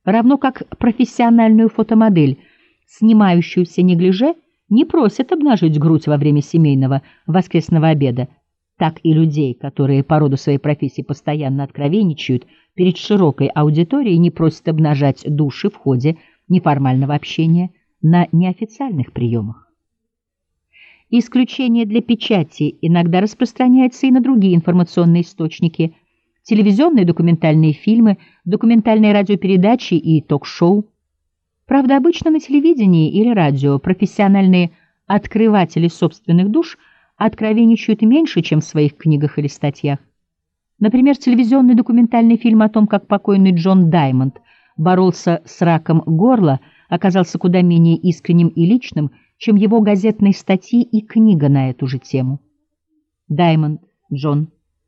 равно как профессиональную фотомодель, снимающуюся неглиже, не просят обнажить грудь во время семейного воскресного обеда, так и людей, которые по роду своей профессии постоянно откровенничают перед широкой аудиторией, не просят обнажать души в ходе неформального общения на неофициальных приемах. Исключение для печати иногда распространяется и на другие информационные источники: телевизионные документальные фильмы, документальные радиопередачи и ток-шоу. Правда, обычно на телевидении или радио профессиональные открыватели собственных душ откровенничают меньше, чем в своих книгах или статьях. Например, телевизионный документальный фильм о том, как покойный Джон Даймонд боролся с раком горла, оказался куда менее искренним и личным, чем его газетные статьи и книга на эту же тему. Даймонд Джон,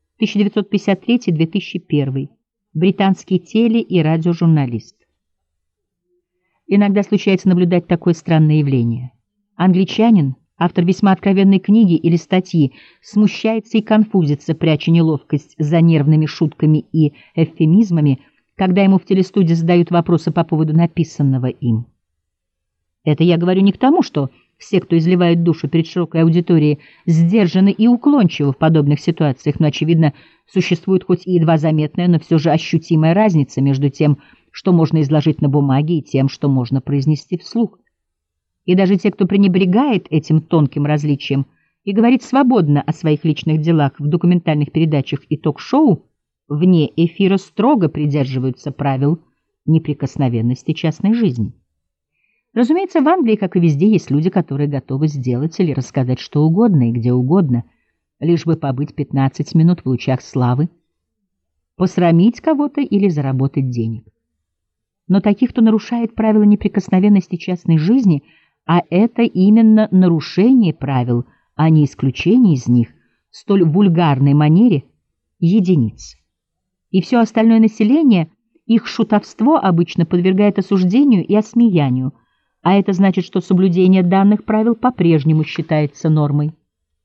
1953-2001, британский теле- и радиожурналист. Иногда случается наблюдать такое странное явление. Англичанин, автор весьма откровенной книги или статьи, смущается и конфузится, пряча неловкость за нервными шутками и эвфемизмами, когда ему в телестудии задают вопросы по поводу написанного им. Это я говорю не к тому, что все, кто изливает душу перед широкой аудиторией, сдержаны и уклончивы в подобных ситуациях, но, очевидно, существует хоть и едва заметная, но все же ощутимая разница между тем, что можно изложить на бумаге, и тем, что можно произнести вслух. И даже те, кто пренебрегает этим тонким различием и говорит свободно о своих личных делах в документальных передачах и ток-шоу, вне эфира строго придерживаются правил неприкосновенности частной жизни. Разумеется, в Англии, как и везде, есть люди, которые готовы сделать или рассказать что угодно и где угодно, лишь бы побыть 15 минут в лучах славы, посрамить кого-то или заработать денег. Но таких, кто нарушает правила неприкосновенности частной жизни, а это именно нарушение правил, а не исключение из них, в столь вульгарной манере, единицы. И все остальное население их шутовство обычно подвергает осуждению и осмеянию, а это значит, что соблюдение данных правил по-прежнему считается нормой.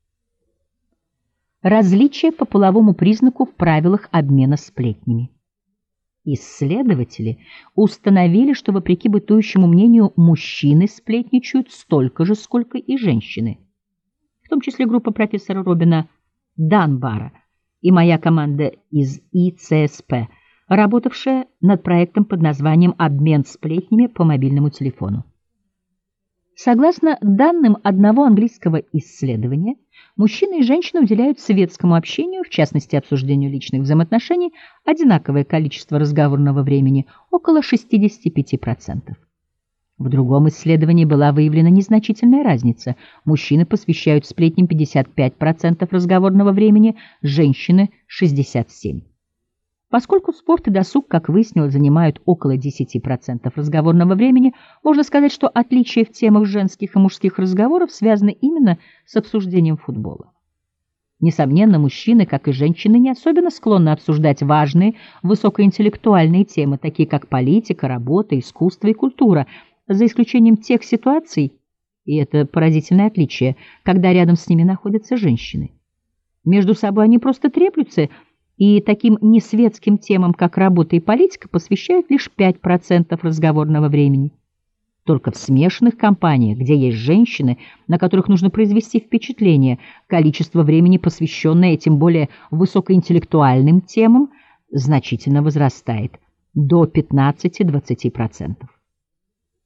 Различия по половому признаку в правилах обмена сплетнями. Исследователи установили, что, вопреки бытующему мнению, мужчины сплетничают столько же, сколько и женщины. В том числе группа профессора Робина Данбара и моя команда из ИЦСП, работавшая над проектом под названием «Обмен сплетнями по мобильному телефону». Согласно данным одного английского исследования, мужчины и женщины уделяют светскому общению, в частности обсуждению личных взаимоотношений, одинаковое количество разговорного времени, около 65%. В другом исследовании была выявлена незначительная разница. Мужчины посвящают сплетням 55% разговорного времени, женщины – 67%. Поскольку спорт и досуг, как выяснилось, занимают около 10% разговорного времени, можно сказать, что отличия в темах женских и мужских разговоров связаны именно с обсуждением футбола. Несомненно, мужчины, как и женщины, не особенно склонны обсуждать важные, высокоинтеллектуальные темы, такие как политика, работа, искусство и культура, за исключением тех ситуаций, и это поразительное отличие, когда рядом с ними находятся женщины. Между собой они просто треплются, и таким несветским темам, как работа и политика, посвящают лишь 5% разговорного времени. Только в смешанных компаниях, где есть женщины, на которых нужно произвести впечатление, количество времени, посвященное этим более высокоинтеллектуальным темам, значительно возрастает до 15-20%.